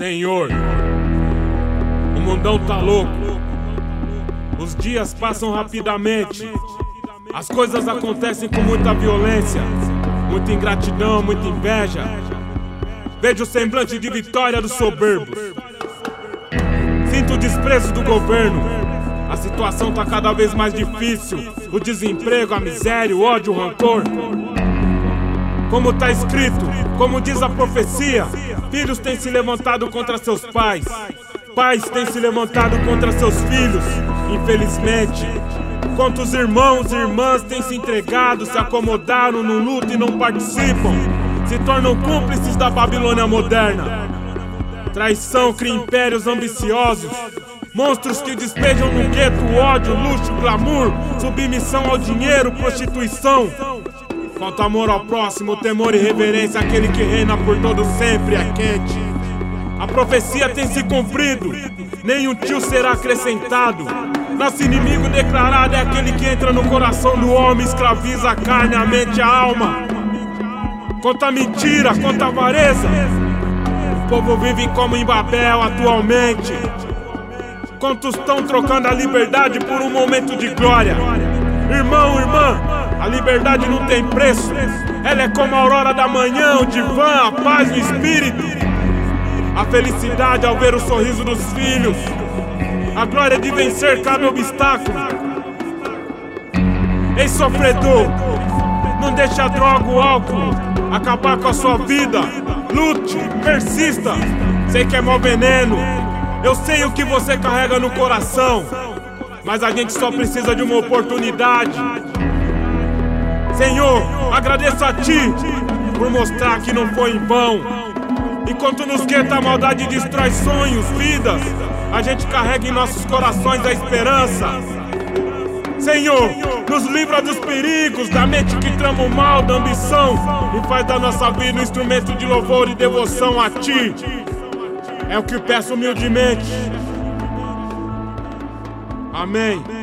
Senhor, o mundão tá louco. Os dias passam rapidamente. As coisas acontecem com muita violência, muita ingratidão, muita inveja. Vejo o semblante de vitória dos soberbos. Sinto o desprezo do governo. A situação tá cada vez mais difícil. O desemprego, a miséria, o ódio, o rancor. Como tá escrito, como diz a profecia, filhos têm se levantado contra seus pais, pais têm se levantado contra seus filhos, infelizmente. Quantos irmãos e irmãs têm se entregado, se acomodaram no luto e não participam, se tornam cúmplices da Babilônia moderna. Traição cria impérios ambiciosos, monstros que despejam no gueto ódio, luxo, glamour, submissão ao dinheiro, prostituição. Falta amor ao próximo, temor e reverência àquele que reina por todo sempre, é quente. A profecia tem se cumprido, nenhum tio será acrescentado. Nosso inimigo declarado é aquele que entra no coração do homem, escraviza a carne, a mente e a alma. Conta mentira, conta avareza. O povo vive como em Babel atualmente. Quantos estão trocando a liberdade por um momento de glória? Irmão, irmã, a liberdade não tem preço. Ela é como a aurora da manhã, o divã, a paz no espírito. A felicidade ao ver o sorriso dos filhos. A glória de vencer cada obstáculo. Ei, sofredor, não deixe a droga, o álcool acabar com a sua vida. Lute, persista. Sei que é mau veneno, eu sei o que você carrega no coração, mas a gente só precisa de uma oportunidade. Senhor, agradeço a Ti por mostrar que não foi em vão. Enquanto nos guetos a maldade destrói sonhos, vidas, a gente carrega em nossos corações a esperança. Senhor, nos livra dos perigos, da mente que trama o mal, da ambição, e faz da nossa vida um instrumento de louvor e devoção a Ti. É o que peço humildemente. Amém.